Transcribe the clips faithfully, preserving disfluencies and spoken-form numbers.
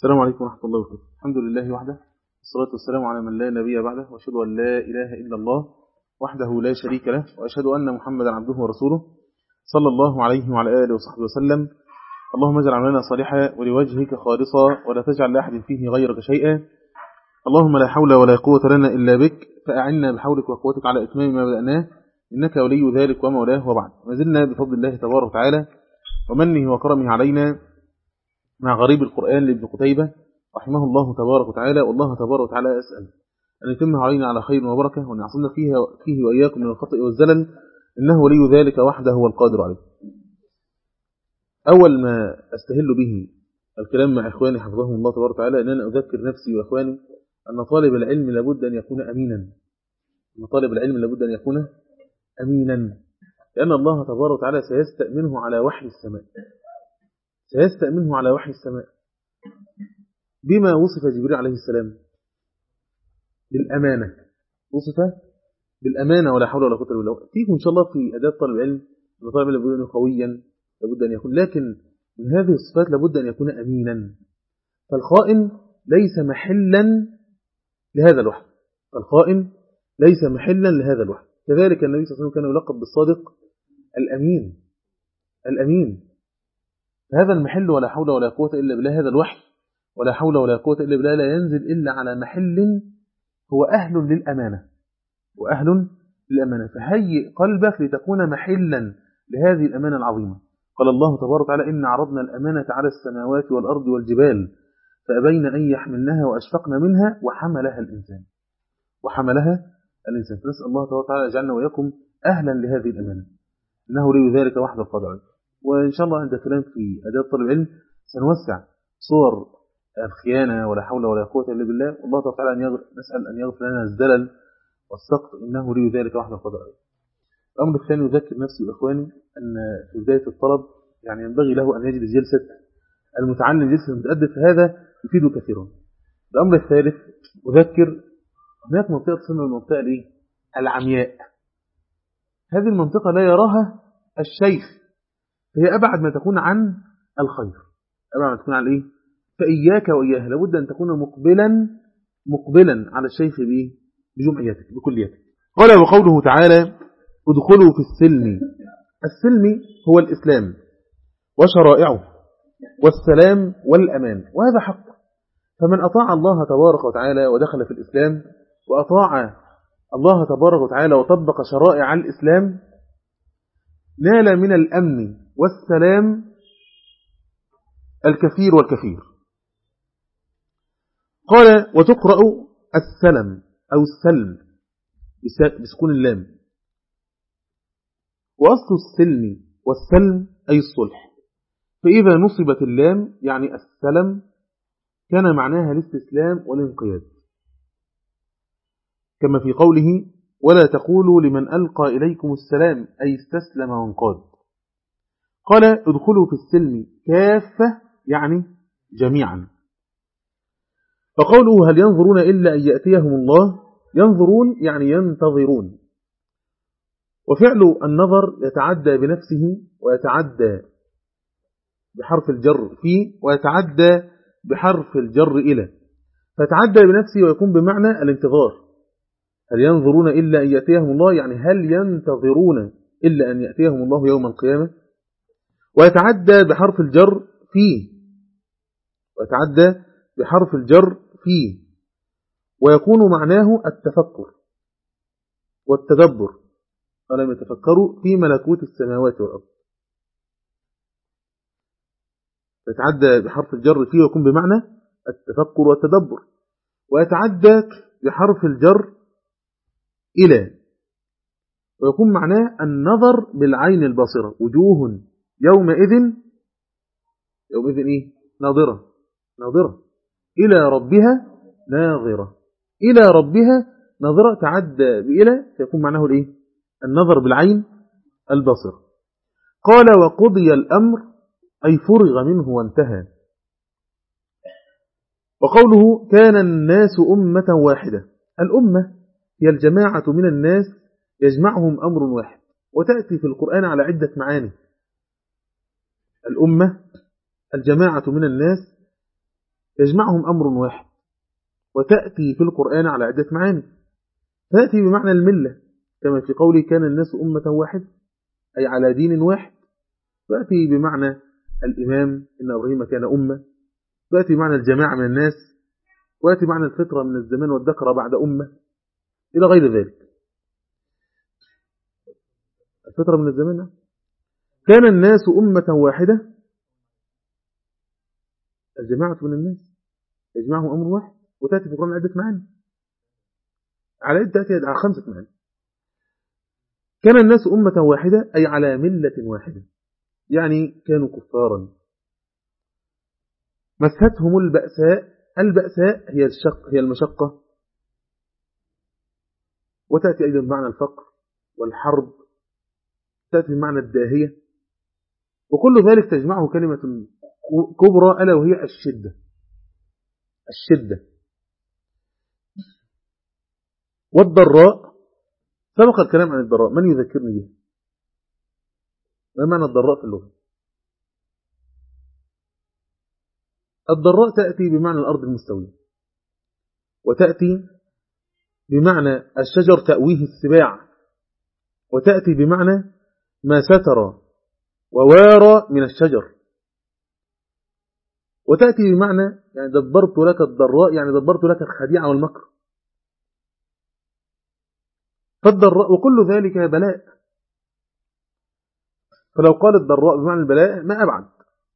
السلام عليكم ورحمة الله وبركاته. الحمد لله وحده، والصلاة والسلام على من لا نبي بعده، وأشهد أن لا إله إلا الله وحده لا شريك له، وأشهد أن محمدا عبده ورسوله صلى الله عليه وعلى آله وصحبه وسلم. اللهم اجعل عملنا صالحا ولوجهك خالصا ولا تجعل لأحد فيه غيرك شيئا. اللهم لا حول ولا قوة لنا إلا بك، فأعنا بحولك وقوتك على إتمام ما بدأناه، إنك ولي ذلك ومولاه. وبعد، ما زلنا بفضل الله تبارك وتعالى ومنه وكرمه علينا مع غريب القرآن لابن قتيبة رحمه الله تبارك وتعالى. والله تبارك وتعالى أسأل أن يتم علينا على خير وبركة، وأن يعصمنا فيها فيه وإياكم من الخطأ والزلل، إنه ولي ذلك وحده هو القادر عليه. أول ما أستهل به الكلام مع إخواني حفظهم الله تبارك وتعالى أن أنا أذكر نفسي وإخواني أن طالب العلم لابد أن يكون أمينا. أن طالب العلم لابد أن يكون أمينا، لأن الله تبارك وتعالى سيستأمنه على وحي السماء سيستأمنه على وحي السماء بما وصف جبريل عليه السلام بالأمانة. وصف بالأمانة ولا حول ولا قوة إلا بالله. تيجي إن شاء الله في أداة طالب العلم أن طالب العلم لابد أن يكون قويا، لابد أن يكون، لكن من هذه الصفات لابد أن يكون أمينا. فالخائن ليس محلا لهذا الوحي فالخائن ليس محلا لهذا الوحي. كذلك النبي صلى الله عليه وسلم كان يلقب بالصادق الأمين الأمين هذا المحل ولا حول ولا قوة إلا بالله. هذا الوحي ولا حول ولا قوة إلا بالله لا ينزل إلا على محل هو أهل للأمانة وأهل للأمانة. فهيئ قلبك لتكون محلا لهذه الأمانة العظيمة. قال الله تبارك وتعالى: إن عرضنا الأمانة على السماوات والأرض والجبال فأبين أن يحملنها وأشفقن منها وحملها الإنسان وحملها الإنسان فنسأل الله تبارك وتعالى يجعلنا وإياكم أهلا لهذه الأمانة، إنه لي ذلك وحده القادر عليه. وإن شاء الله عند كلام في أداة طالب العلم سنوسع صور الخيانة ولا حول ولا قوة إلا بالله. والله تبارك وتعالى نسأل أن يغفر لنا الزلل والسقط، إنه لي ذلك وحده القادر عليه. الأمر الثاني، يذكر نفسي وإخواني أن في بداية الطلب يعني ينبغي له أن يجد جلسة المتعلم، جلسة المتأدب، فهذا يفيده كثيرا. الأمر الثالث، أذكر هناك منطقة تسمى المنطقة العمياء. هذه المنطقة لا يراها الشيخ، هي أبعد ما تكون عن الخير، أبعد ما تكون عن إيه؟ فإياك وإياها، لابد أن تكون مقبلا مقبلا على الشيخ بإيه؟ بجمعيتك بكليتك. قال وقوله تعالى: ادخلوا في السلم. السلم هو الإسلام وشرائعه والسلام والأمان، وهذا حق. فمن أطاع الله تبارك وتعالى ودخل في الإسلام، وأطاع الله تبارك وتعالى وطبق شرائع الإسلام، نال من الأمن والسلام الكثير والكثير. قال: وتقرأ السلم أو السلم بسكون اللام، وأصل السلم والسلم أي الصلح، فإذا نصبت اللام يعني السلم كان معناها الاستسلام والانقياد، كما في قوله: ولا تقولوا لمن ألقى إليكم السلام أي استسلم وانقاد. قال: ادخلوا في السلم كافة يعني جميعا. فقوله: هل ينظرون إلا أن يأتيهم الله، ينظرون يعني ينتظرون. وفعل النظر يتعدى بنفسه ويتعدى بحرف الجر فيه ويتعدى بحرف الجر إلى، فتعدى بنفسه ويكون بمعنى الانتظار. هل ينظرون إلا أن يأتيهم الله يعني هل ينتظرون إلا أن يأتيهم الله يوم القيامة. ويتعدى بحرف الجر فيه ويتعدى بحرف الجر فيه ويكون معناه التفكر والتدبر، ألم يتفكروا في ملكوت السماوات والأرض. يتعدى بحرف الجر فيه ويكون بمعنى التفكر والتدبر. ويتعدى بحرف الجر إلى ويكون معناه النظر بالعين الباصرة. وجوه يومئذ يومئذ إيه؟ ناظرة ناظرة إلى ربها ناظرة إلى ربها ناظرة. تعدى بإلى فيكون معناه الإيه؟ النظر بالعين الباصرة. قال: وقضي الأمر أي فرغ منه وانتهى. وقوله: كان الناس أمة واحدة. الأمة هي الجماعة من الناس يجمعهم أمر واحد، وتأتي في القرآن على عدة معاني. الأمة الجماعة من الناس يجمعهم أمر واحد، وتأتي في القرآن على عدة معاني. تأتي بمعنى الملة كما في قوله كان الناس أمة واحد أي على دين واحد، تأتي بمعنى الإمام إن إبراهيم كان أمة، تأتي بمعنى الجماعة من الناس، ويأتي معنى الفطرة من الزمان والذكر بعد أمة إلى غير ذلك. الفطرة من الزمان كان الناس أمة واحدة، الجماعة من الناس يجمعهم أمر واحد، وتأتي في القرآن عدة معاني على عدة تأتي على خمسة معاني. كان الناس أمة واحدة أي على ملة واحدة، يعني كانوا كفارا مستهم البأساء. البأساء هي الشق هي المشقة، وتأتي أيضا بمعنى الفقر والحرب، تأتي بمعنى الداهية، وكل ذلك تجمعه كلمة كبرى ألا وهي الشدة. الشدة والضراء سبق الكلام عن الضراء، من يذكرني به؟ ما معنى الضراء في اللغة؟ الضراء تأتي بمعنى الأرض المستوية، وتأتي بمعنى الشجر تأويه السباع، وتأتي بمعنى ما ستر ووارى من الشجر، وتأتي بمعنى يعني دبرت لك الضراء يعني دبرت لك الخديعة والمكر. فالضراء وكل ذلك بلاء، فلو قال الضراء بمعنى البلاء ما أبعد.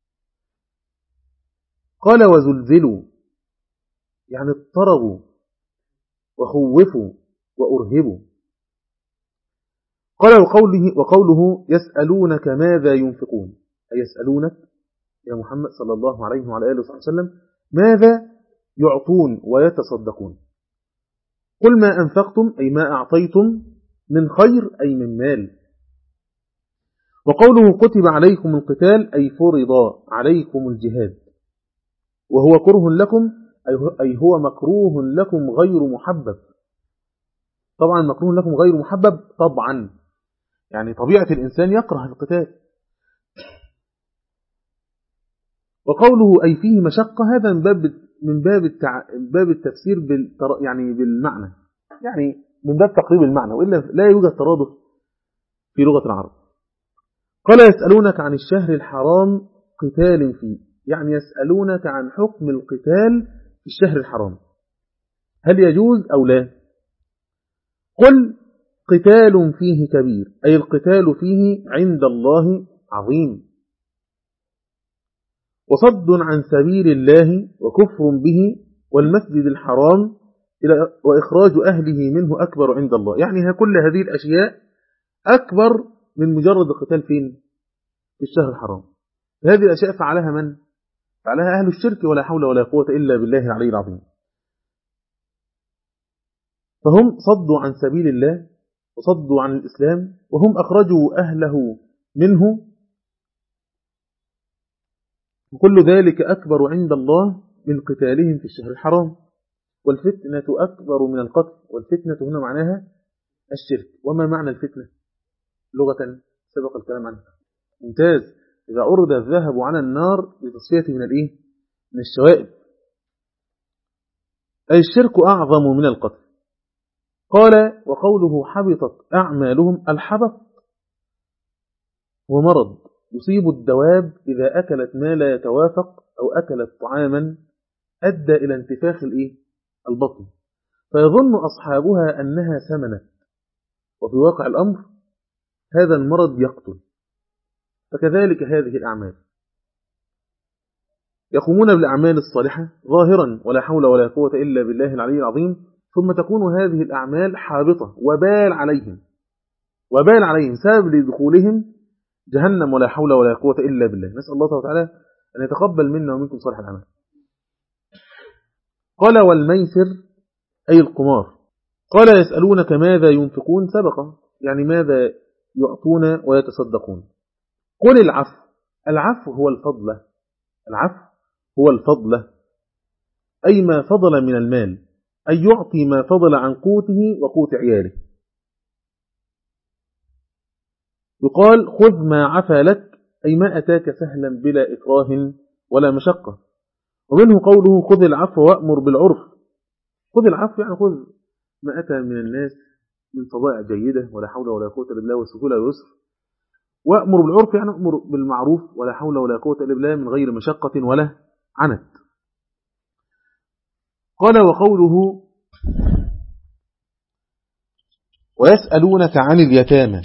قال وزلزلوا يعني اضطربوا وخوفوا وأرهبوا. قال وقوله, وقوله يسألونك ماذا ينفقون، أي يسألونك يا محمد صلى الله عليه وعلى آله وسلم ماذا يعطون ويتصدقون. قل ما أنفقتم أي ما أعطيتم من خير أي من مال. وقوله كتب عليكم القتال أي فرض عليكم الجهاد، وهو كره لكم أي هو مكروه لكم غير محبب. طبعا مكروه لكم غير محبب طبعا، يعني طبيعة الإنسان يكره القتال. وقوله أي فيه مشقة هذا من باب من باب التع... باب التفسير بالتر... يعني بالمعنى، يعني من باب تقريب المعنى، وإلا لا يوجد ترادف في لغة العرب. قال يسألونك عن الشهر الحرام قتال فيه، يعني يسألونك عن حكم القتال في الشهر الحرام هل يجوز أو لا. قل قتال فيه كبير أي القتال فيه عند الله عظيم، وصد عن سبيل الله وكفر به والمسجد الحرام وإخراج أهله منه أكبر عند الله. يعني كل هذه الأشياء أكبر من مجرد القتال فين؟ في الشهر الحرام. هذه الأشياء فعلها من؟ فعلها أهل الشرك ولا حول ولا قوة إلا بالله العلي العظيم. فهم صدوا عن سبيل الله وصدوا عن الإسلام، وهم أخرجوا أهله منه، وكل ذلك أكبر عند الله من قتالهم في الشهر الحرام. والفتنة أكبر من القتل، والفتنة هنا معناها الشرك. وما معنى الفتنة لغة؟ سبق الكلام عنها. ممتاز. إذا عرض الذهب على النار بتصفية من الإيه؟ من الشوائب. أي الشرك أعظم من القتل. قال وقوله حبطت أعمالهم، الحبط هو مرض يصيب الدواب إذا أكلت ما لا يتوافق أو أكلت طعاما أدى إلى انتفاخ الإيه؟ البطن، فيظن أصحابها أنها سمنت، وفي واقع الأمر هذا المرض يقتل. فكذلك هذه الأعمال يقومون بالأعمال الصالحة ظاهرا ولا حول ولا قوة إلا بالله العلي العظيم، ثم تكون هذه الأعمال حابطة وبال عليهم وبال عليهم سبب لدخولهم جهنم ولا حول ولا قوة إلا بالله. نسأل الله تعالى أن يتقبل منا ومنكم صالح الأعمال. قال والميسر أي القمار. قال يسألونك ماذا ينفقون، سبق يعني ماذا يعطون ويتصدقون. قل العفو. العفو هو الفضل، العفو هو الفضل أي ما فضل من المال، أي يعطي ما فضل عن قوته وقوت عياله. يقال خذ ما عفى لك أي ما أتاك سهلا بلا إكراه ولا مشقة. ومنه قوله خذ العفو وأمر بالعرف. خذ العفو يعني خذ ما أتى من الناس من طبائع جيدة ولا حول ولا قوة إلا بالله والسهولة واليسر. وأمر بالعرف يعني أمر بالمعروف ولا حول ولا قوة إلا بالله من غير مشقة ولا عنت. قال وقوله ويسألونك عن اليتامى،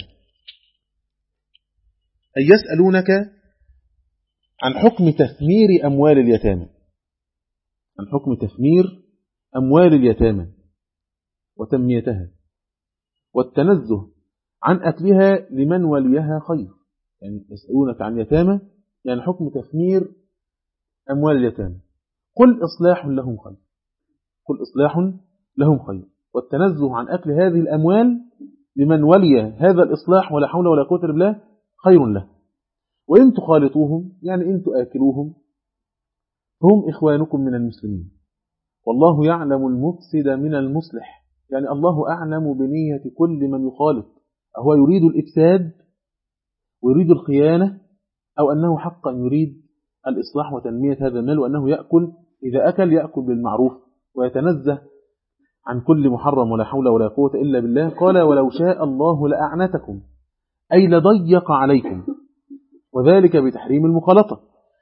أي يسألونك عن حكم تثمير أموال اليتامى، عن حكم تثمير أموال اليتامى وتنميتها والتنزه عن أكلها لمن وليها خير. يعني يسألونك عن اليتامى يعني حكم تثمير أموال اليتامى. قل إصلاح لهم خير، قل إصلاح لهم خير، والتنزه عن أكل هذه الأموال لمن ولي هذا الإصلاح ولا حول ولا قوة إلا بالله خير له. وإن تخالطوهم يعني إن تآكلوهم هم إخوانكم من المسلمين، والله يعلم المفسد من المصلح. يعني الله أعلم بنية كل من يخالط، هو يريد الإفساد ويريد الخيانة أو أنه حقا يريد الإصلاح وتنمية هذا المال، وأنه يأكل إذا أكل يأكل بالمعروف ويتنزه عن كل محرم ولا حول ولا قوة إلا بالله. قال ولو شاء الله لأعنتكم، أي لضيق عليكم، وذلك بتحريم المخالطة،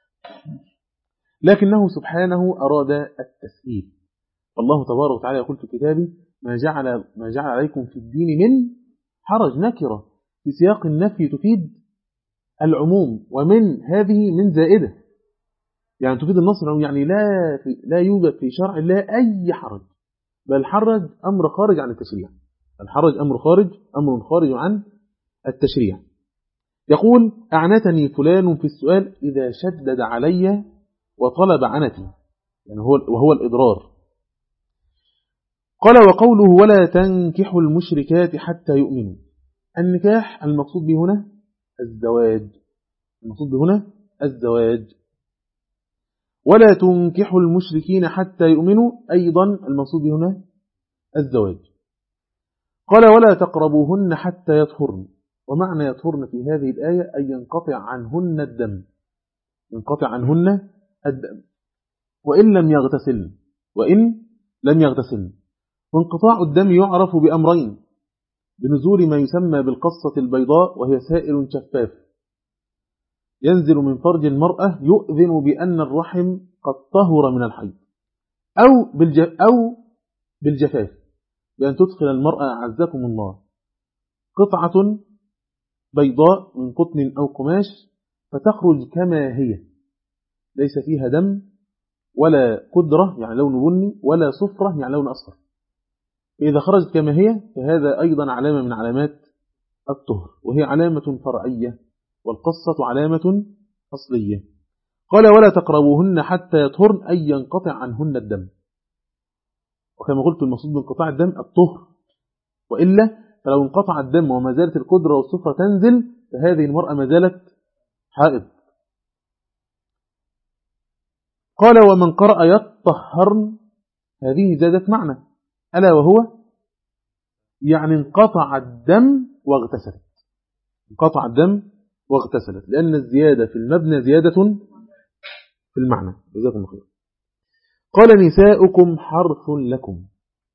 لكنه سبحانه أراد التسهيل. والله تبارك وتعالى يقول في كتابه ما جعل, ما جعل عليكم في الدين من حرج، نكرة في سياق النفي تفيد العموم، ومن هذه من زائدة يعني تفيد النصر، يعني لا, في لا يوجد في شرع الله أي حرج، بل الحرج أمر خارج عن التشريع، الحرج أمر خارج أمر خارج عن التشريع. يقول أعنتني فلان في السؤال إذا شدد علي وطلب عنتي، يعني هو وهو الإضرار. قال وقوله ولا تنكحوا المشركات حتى يؤمنوا، النكاح المقصود به هنا الزواج، المقصود به هنا الزواج. ولا تنكحوا المشركين حتى يؤمنوا أيضا المقصود به هنا الزواج. قال ولا تقربوهن حتى يطهرن، ومعنى يطهرن في هذه الآية أن ينقطع عنهن الدم، ينقطع عنهن الدم وإن لم يغتسلن، وإن لم يغتسلن. وانقطاع الدم يعرف بأمرين: بنزول ما يسمى بالقصة البيضاء وهي سائل شفاف ينزل من فرج المرأة يؤذن بأن الرحم قد طهر من الحيض، أو أو بالجفاف بأن تدخل المرأة أعزكم الله قطعة بيضاء من قطن أو قماش فتخرج كما هي ليس فيها دم ولا قدرة يعني لون بني ولا صفرة يعني لون أصفر، فإذا خرجت كما هي فهذا أيضا علامة من علامات الطهر، وهي علامة فرعية، والقصة علامة أصلية. قال ولا تقربوهن حتى يطهرن أي ينقطع عنهن الدم، وكما قلت المقصود بانقطاع الدم الطهر، وإلا فلو انقطع الدم وما زالت القدرة والصفرة تنزل فهذه المرأة ما زالت حائض. قال ومن قرأ يطهرن هذه زادت معنى، ألا وهو يعني انقطع الدم واغتسلت، انقطع الدم واغتسلت، لأن الزيادة في المبنى زيادة في المعنى. جزاكم الله خير. قال نساؤكم حرث لكم،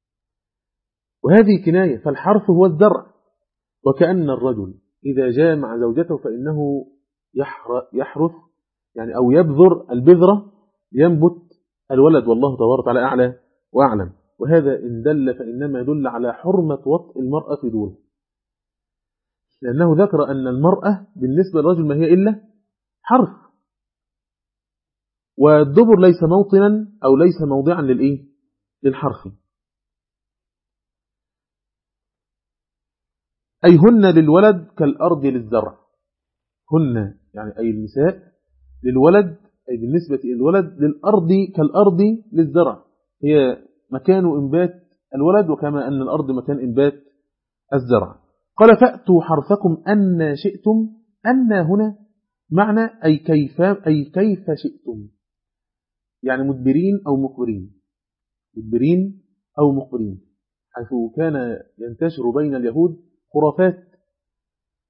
وهذه كناية، فالحرث هو الزرع، وكأن الرجل إذا جامع زوجته فإنه يحرث يعني أو يبذر البذرة ينبت الولد، والله تبارك وتعالى أعلى وأعلم. وهذا إن دل فإنما يدل على حرمة وطء المرأة في دوره، لأنه ذكر أن المرأة بالنسبة للرجل ما هي إلا حرث، والدبر ليس موطنا أو ليس موضعا للإيه؟ للحرث. أي هن للولد كالأرض للزرع، هن يعني أي النساء للولد أي بالنسبة للولد للأرض كالأرض للزرع، هي مكان إنبات الولد وكما أن الأرض مكان إنبات الزرع. قال فأتوا حرثكم أن شئتم، أن هنا معنى أي كيف, أي كيف شئتم، يعني مدبرين أو مقبرين، مدبرين أو مقبرين، حيث كان ينتشر بين اليهود خرافات،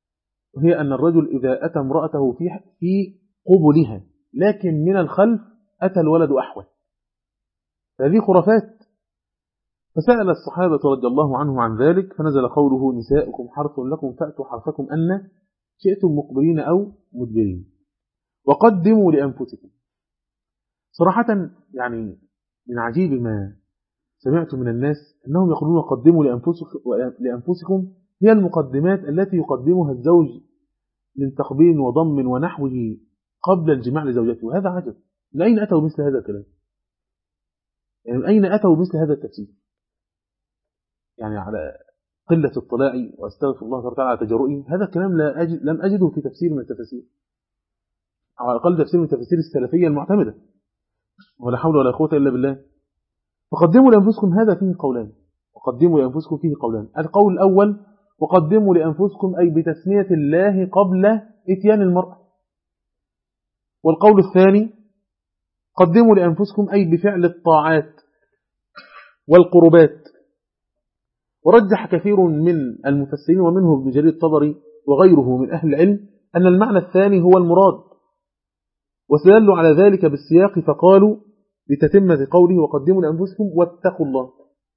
وهي أن الرجل إذا أتى امرأته في قبلها لكن من الخلف أتى الولد أحول. هذه خرافات. فسأل الصحابة رضي الله عنهم عن ذلك، فنزل قوله نساؤكم حرث لكم فأتوا حرثكم أن شئتم مقبلين أو مدبرين وقدموا لأنفسكم. صراحة يعني من عجيب ما سمعت من الناس أنهم يقولون قدموا لأنفسكم هي المقدمات التي يقدمها الزوج من تقبيل وضم ونحوه قبل الجماع لزوجته. وهذا عجب. من أين أتوا مثل هذا الكلام؟ يعني من أين أتوا مثل هذا التفسير؟ يعني على قلة اطلاعي واستغفر الله تعالى على تجرؤي، هذا الكلام لا أجد لم أجده في تفسير من التفاسير، أو على الأقل تفسير من التفاسير السلفية المعتمدة، ولا حول ولا قوة إلا بالله. فقدموا لأنفسكم هذا فيه قولان، وقدموا لأنفسكم فيه قولان. القول الأول وقدموا لأنفسكم أي بتسمية الله قبل إتيان المرأة. والقول الثاني قدموا لأنفسكم أي بفعل الطاعات والقربات. ورجح كثير من المفسرين ومنه ابن جرير الطبري وغيره من أهل العلم أن المعنى الثاني هو المراد، واستدلوا على ذلك بالسياق فقالوا لتتمة قوله وقدموا لأنفسكم واتقوا الله.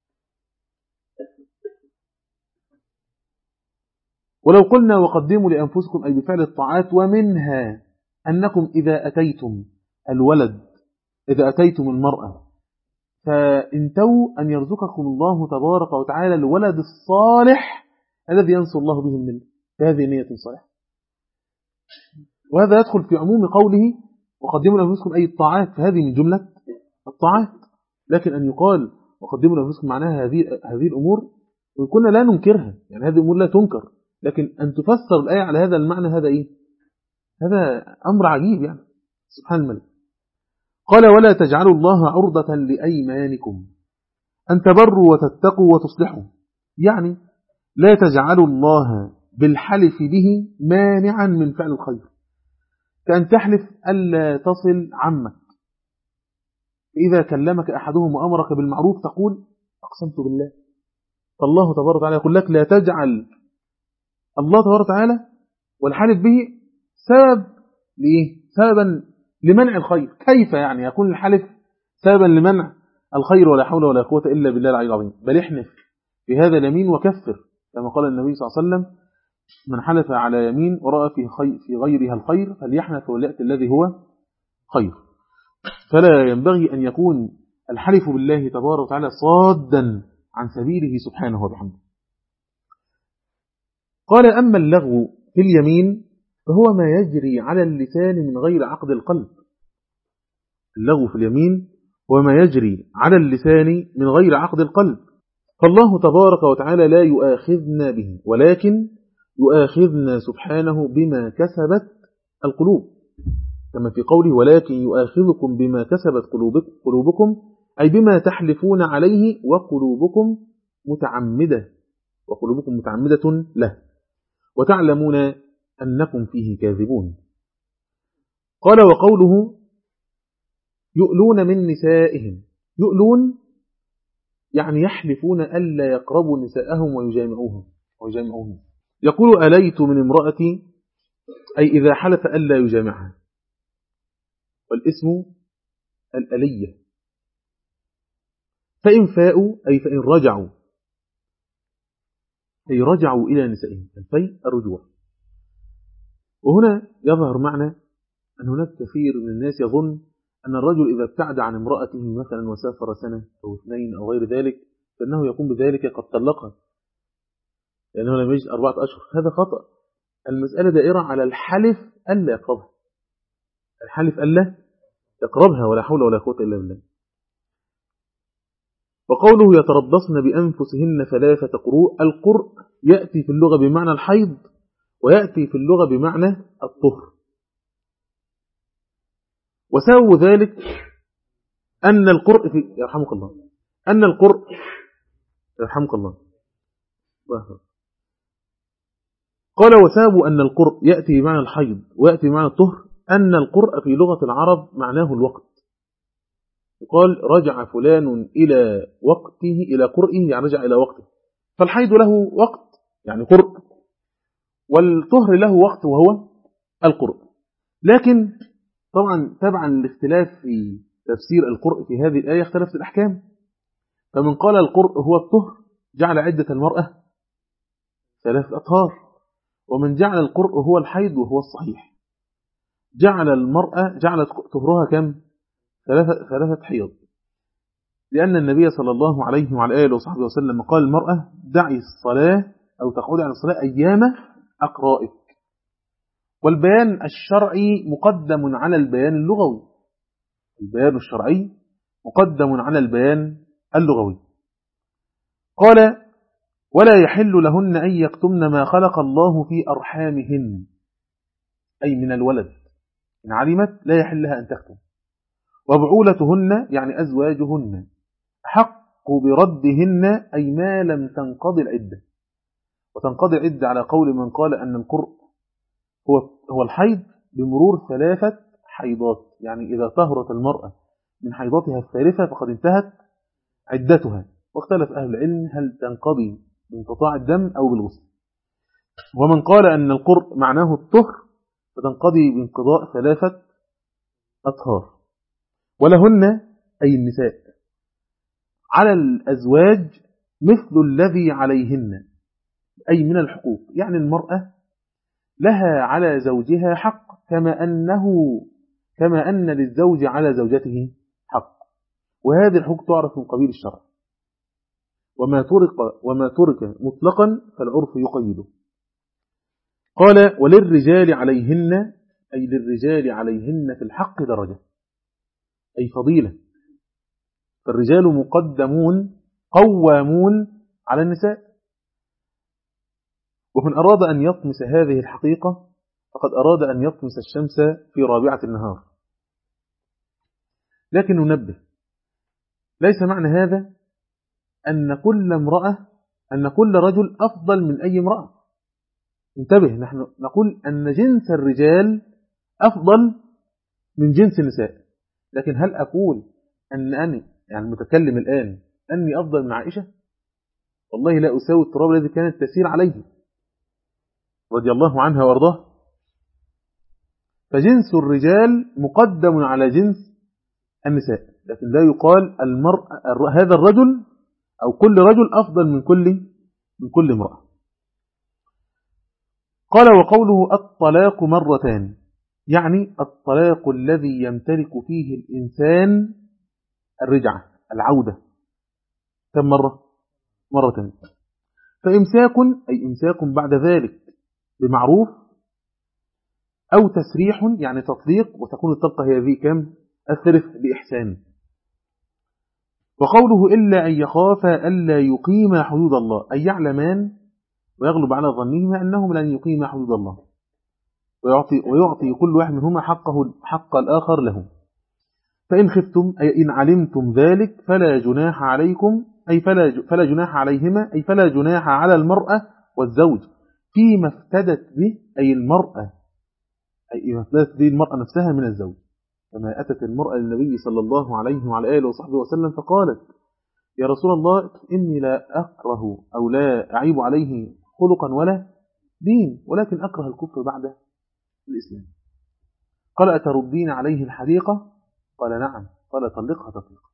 ولو قلنا وقدموا لأنفسكم أي بفعل الطاعات، ومنها أنكم إذا أتيتم الولد إذا أتيتم المرأة فانتوا أن يرزقكم الله تبارك وتعالى الولد الصالح الذي ينصر الله به الملة، فهذه نية صالحة. وهذا يدخل في عموم قوله وقدموا لأنفسكم أي الطاعات، فهذه من جملة الطاعات. لكن أن يقال وقدموا لأنفسكم معناها هذه هذه الأمور وكنا لا ننكرها، يعني هذه الأمور لا تنكر، لكن أن تفسر الآية على هذا المعنى هذا إيه؟ هذا أمر عجيب يعني، سبحان الملك. قال ولا تجعلوا الله عرضة لأيمانكم أن تبروا وتتقوا وتصلحوا، يعني لا تجعلوا الله بالحلف به مانعا من فعل الخير، كأن تحلف ألا تصل عمك، إذا كلمك أحدهم وأمرك بالمعروف تقول أقسمت بالله. فالله تبارك وتعالى يقول لك لا تجعل الله تبارك وتعالى والحلف به سبب لإيه؟ سببا لمنع الخير. كيف يعني يكون الحلف سببا لمنع الخير؟ ولا حول ولا قوة إلا بالله العلي العظيم. بل احنف في هذا اليمين وكفر، كما قال النبي صلى الله عليه وسلم من حلف على يمين ورأى في, خي في غيرها الخير فليحنف وليأتي الذي هو خير. فلا ينبغي أن يكون الحلف بالله تبارك وتعالى صادا عن سبيله سبحانه وبحمده. قال أما اللغو في اليمين فهو ما يجري على اللسان من غير عقد القلب. اللغو في اليمين هو ما يجري على اللسان من غير عقد القلب، فالله تبارك وتعالى لا يؤاخذنا به، ولكن يؤاخذنا سبحانه بما كسبت القلوب، كما في قوله ولكن يؤاخذكم بما كسبت قلوبكم، أي بما تحلفون عليه وقلوبكم متعمدة وقلوبكم متعمدة له وتعلمون أنكم فيه كاذبون. قال وقوله يؤلون من نسائهم، يؤلون يعني يحلفون ألا يقربوا نساءهم ويجامعوهم ويجامعوهم. يقول أليت من امرأتي، أي إذا حلف ألا يجامعها، والاسم الألية. فإن فاءوا أي فإن رجعوا، أي رجعوا إلى نسائهم، الفيء الرجوع. وهنا يظهر معنى أن هناك كثير من الناس يظن أن الرجل إذا ابتعد عن امرأته مثلا وسافر سنة أو اثنين أو غير ذلك فإنه يقوم بذلك قد طلقها لأنه لم يجد أربعة أشهر. هذا خطأ. المسألة دائرة على الحلف ألا يقربها، الحلف ألا يقربها، ولا حول ولا قوة إلا بالله. وقوله يتربصن بأنفسهن ثلاثة قروء، القرء يأتي في اللغة بمعنى الحيض ويأتي في اللغة بمعنى الطهر. وسبب ذلك أن القرء في يرحمك الله أن القرء يرحمك الله قال وسبب أن القرء يأتي بمعنى الحيض ويأتي بمعنى الطهر أن القرء في لغة العرب معناه الوقت. يقال رجع فلان إلى وقته، إلى قرئه يعني رجع إلى وقته. فالحيض له وقت يعني قرء، والطهر له وقت وهو القرء. لكن طبعا تبعا الاختلاف في تفسير القرء في هذه الآية اختلفت الأحكام. فمن قال القرء هو الطهر جعل عدة المرأة ثلاثة أطهار، ومن جعل القرء هو الحيض وهو الصحيح جعل المرأة جعلت طهرها كم؟ ثلاثة, ثلاثة حيض، لأن النبي صلى الله عليه وعلى آله وصحبه وسلم قال المرأة دعي الصلاة أو تقعدي عن الصلاة أيام أقرائك. والبيان الشرعي مقدم على البيان اللغوي، البيان الشرعي مقدم على البيان اللغوي. قال ولا يحل لهن أن يكتمن ما خلق الله في أرحامهن، أي من الولد إن علمت لا يحل لها أن تكتم. وبعولتهن يعني أزواجهن حق بردهن، أي ما لم تنقضي العدة. وتنقضي العدة على قول من قال أن القرء هو هو الحيض بمرور ثلاثة حيضات، يعني إذا طهرت المرأة من حيضاتها الثالثة فقد انتهت عدتها. واختلف أهل العلم هل تنقضي بانقطاع الدم أو بالغسل. ومن قال أن القرء معناه الطهر فتنقضي بانقضاء ثلاثة أطهار. ولهن أي النساء على الأزواج مثل الذي عليهن، أي من الحقوق، يعني المرأة لها على زوجها حق كما أنه كما أن للزوج على زوجته حق، وهذه الحقوق تعرف من قبيل الشرع. وما ترك وما ترك مطلقا فالعرف يقيده. قال وللرجال عليهن، أي للرجال عليهن في الحق درجة، أي فضيلة. فالرجال مقدمون قوامون على النساء. ومن أراد أن يطمس هذه الحقيقة فقد أراد أن يطمس الشمس في رابعة النهار. لكن ننبه، ليس معنى هذا أن كل امرأة أن كل رجل أفضل من أي امرأة. انتبه، نحن نقول أن جنس الرجال أفضل من جنس النساء، لكن هل أقول أن أنا يعني المتكلم الآن أني أفضل من عائشة؟ والله لا أساوي التراب الذي كانت تسير عليه رضي الله عنها وارضاه. فجنس الرجال مقدم على جنس النساء، لكن لا يقال المرء هذا الرجل أو كل رجل أفضل من كل من كل امرأة. قال وقوله الطلاق مرتان، يعني الطلاق الذي يمتلك فيه الإنسان الرجعة العودة كم مرة؟ مرتين. فإمساك أي إمساك بعد ذلك بمعروف، أو تسريح يعني تطليق، وتكون الطلقة هي ذي كم؟ الثلث بإحسان. وقوله إلا أن يخافا ألا يقيما حدود الله، أي يعلمان ويغلب على ظنهما أنهم لن يقيما حدود الله، ويعطي, ويعطي كل واحد منهما حقه حق الآخر له. فإن خفتم أي إن علمتم ذلك فلا جناح عليكم، أي فلا, فلا جناح عليهما، أي فلا جناح على المرأة والزوج فيما افتدت به، أي المرأة أي ما افتدت به المرأة نفسها من الزوج. كما أتت المرأة للنبي صلى الله عليه وعلى آله وصحبه وسلم فقالت يا رسول الله إني لا أكره أو لا أعيب عليه خلقا ولا دين، ولكن أكره الكفر بعد الإسلام. قال أتردين عليه الحديقة؟ قال نعم. قال طلقها تطلقها.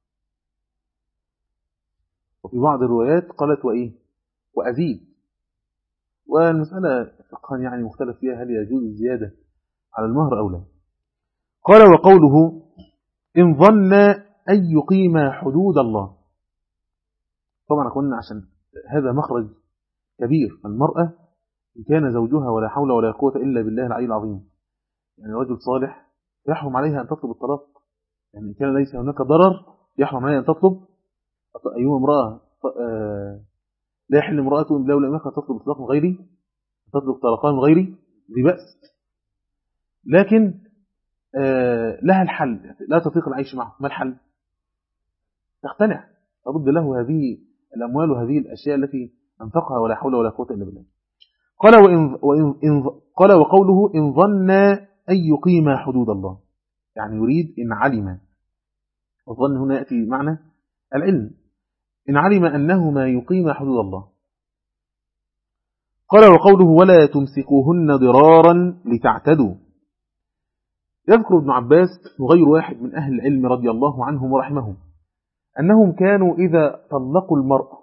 وفي بعض الروايات قالت وإيه وأزيد. والمسألة فقها يعني مختلف فيها هل يجوز الزيادة على المهر أو لا. قال وقوله إن ظن أن يقيم حدود الله، طبعا قلنا عشان هذا مخرج كبير. المرأة إن كان زوجها ولا حول ولا قوة إلا بالله العلي العظيم، يعني رجل صالح يحرم عليها أن تطلب الطلاق، يعني إن كان ليس هناك ضرر يحرم عليها أن تطلب. أيوم امرأة لا يحل امرأة لولا أنها تطلب الطلاق من غيري، تطلب طلقان من غيري ذي بأس، لكن لها الحل، لا تطيق العيش معه. ما الحل؟ تقتنع، ترد له هذه الأموال وهذه الأشياء التي أنفقها ولا حول ولا قوة إلا بالله. قال وإن وإن قال وقوله إن ظن أن يقيم حدود الله، يعني يريد إن علم. والظن هنا يأتي معنى العلم، إن علم أنهما يقيم حدود الله. قال وقوله ولا تمسكوهن ضرارا لتعتدوا، يذكر ابن عباس وغير واحد من أهل العلم رضي الله عنهم ورحمهم أنهم كانوا إذا طلقوا المرأة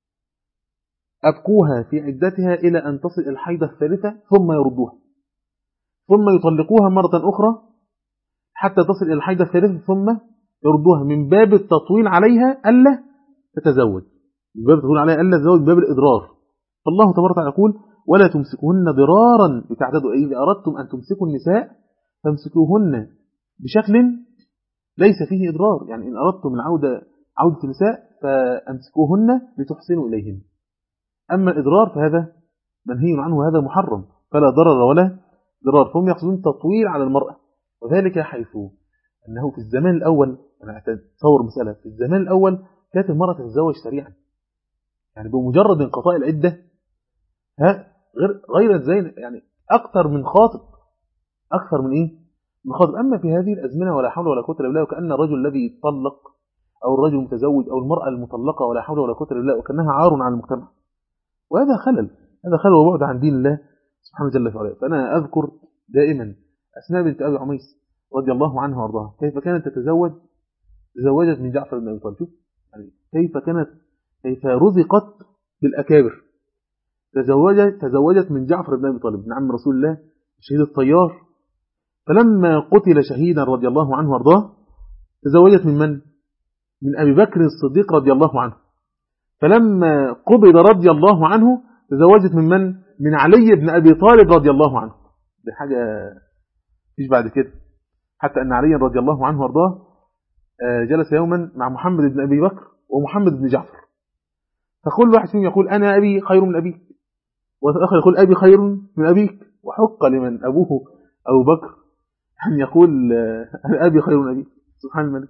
أبقوها في عدتها إلى أن تصل الحيضة الثالثة ثم يردوها، ثم يطلقوها مرة أخرى حتى تصل إلى الحيضة الثالثة ثم يردوها، من باب التطويل عليها ألا تتزوج، من باب التطويل عليها ألا تتزوج، من باب الإضرار. فالله تبارك وتعالى يقول: ولا تمسكوهن ضرارا لتعتدوا. إذا أردتم أن تمسكوا النساء فامسكوهن بشكل ليس فيه إضرار، يعني إن أردتم العودة عودة النساء فأمسكوهن لتحسنوا إليهن. أما الإضرار فهذا منهي عنه، هذا محرم، فلا ضرر ولا ضرار. فهم يقصدون تطويل على المرأة، وذلك حيث أنه في الزمان الأول، أنا أتصور مسألة، في الزمان الأول كانت المرأة تتزوج سريعا، يعني بمجرد انقطاع العدة ها غير غير زين، يعني أكثر من خاطب، أكثر من إيه؟ من خاطب. أما في هذه الأزمنة ولا حول ولا قوة إلا بالله، وكأن الرجل الذي يطلق أو الرجل المتزوج أو المرأة المطلقة ولا حول ولا قوة إلا بالله، وكأنها عار على المجتمع، وهذا خلل، هذا خلل وبعد عن دين الله سبحانه جل وعلا. فأنا أذكر دائما أسماء بنت أبي عميس رضي الله عنها وارضاها، كيف كانت تتزوج، تزوجت من جعفر بن أبي طالب. شوف يعني كيف كانت، كيف رزقت بالأكابر، تزوجت تزوجت من جعفر بن أبي طالب ابن عم رسول الله شهيد الطيار. فلما قتل شهيدا رضي الله عنه وارضاه تزوجت من من؟ من أبي بكر الصديق رضي الله عنه. فلما قبض رضي الله عنه تزوجت من من؟ من علي بن أبي طالب رضي الله عنه. دي حاجة مش بعد كده، حتى أن علي رضي الله عنه وارضاه جلس يوما مع محمد بن أبي بكر ومحمد بن جعفر، فكل واحد فيهم يقول: أنا أبي خير من أبيك، والآخر يقول: أبي خير من أبيك. وحق لمن أبوه أبو بكر أن يقول: أنا أبي خير من أبيك، سبحان الملك.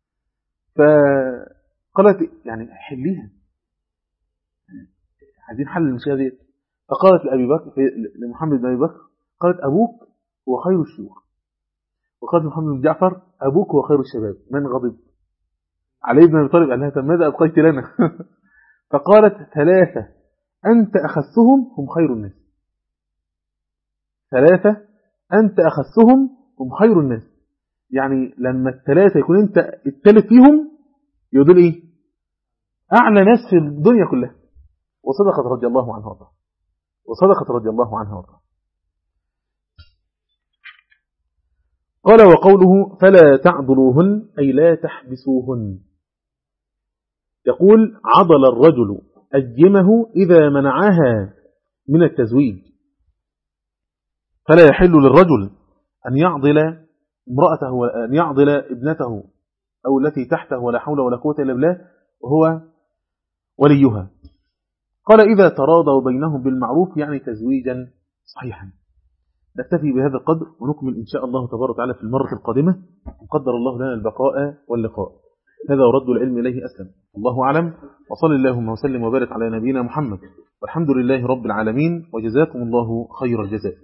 فقالت: يعني حليها، عايزين حل المشكلة دي. فقالت لأبي بكر، لمحمد بن أبي بكر، قالت: أبوك هو خير الشيوخ. وقالت محمد بن جعفر: أبوك هو خير الشباب. من غضب؟ علي بن أبي طالب قال لها: ماذا أبقيت لنا؟ فقالت: ثلاثة أنت أخذتهم هم خير الناس، ثلاثة أنت أخذتهم هم خير الناس. يعني لما الثلاثة يكون أنت الثالث فيهم يدل إيه؟ أعلى ناس في الدنيا كلها. وصدقت رضي الله عنها وارضاها، وصدقت رضي الله عنها وارضاها. قال: وقوله فلا تعضلوهن أي لا تحبسوهن. يقول: عضل الرجل أجمه إذا منعها من التزويج، فلا يحل للرجل أن يعضل امرأته وأن يعضل ابنته أو التي تحته ولا حول ولا قوة إلا بالله وهو وليها. قال: إذا تراضوا بينهم بالمعروف، يعني تزويجا صحيحا. نكتفي بهذا القدر ونكمل إن شاء الله تبارك وتعالى في المرة القادمة، وقدر الله لنا البقاء واللقاء. هذا ورد العلم إليه أسلم. الله أعلم، وصل اللهم وسلم وبارك على نبينا محمد، والحمد لله رب العالمين، وجزاكم الله خير الجزاء.